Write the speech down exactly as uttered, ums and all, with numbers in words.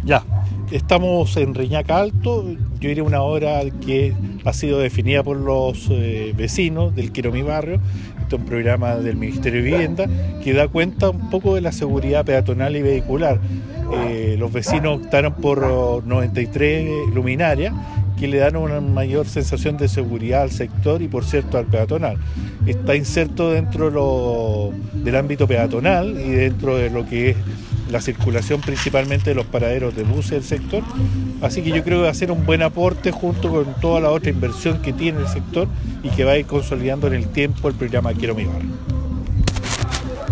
Ya, estamos en Reñaca Alto. Yo iré a una obra que ha sido definida por los eh, vecinos del Quiero Mi Barrio. Esto es un programa del Ministerio de Vivienda que da cuenta un poco de la seguridad peatonal y vehicular. Eh, los vecinos optaron por oh, noventa y tres luminarias que le dan una mayor sensación de seguridad al sector y, por cierto, al peatonal. Está inserto dentro de lo, del ámbito peatonal y dentro de lo que es la circulación principalmente de los paraderos de buses del sector, así que yo creo que va a ser un buen aporte junto con toda la otra inversión que tiene el sector y que va a ir consolidando en el tiempo el programa Quiero Mi Barrio.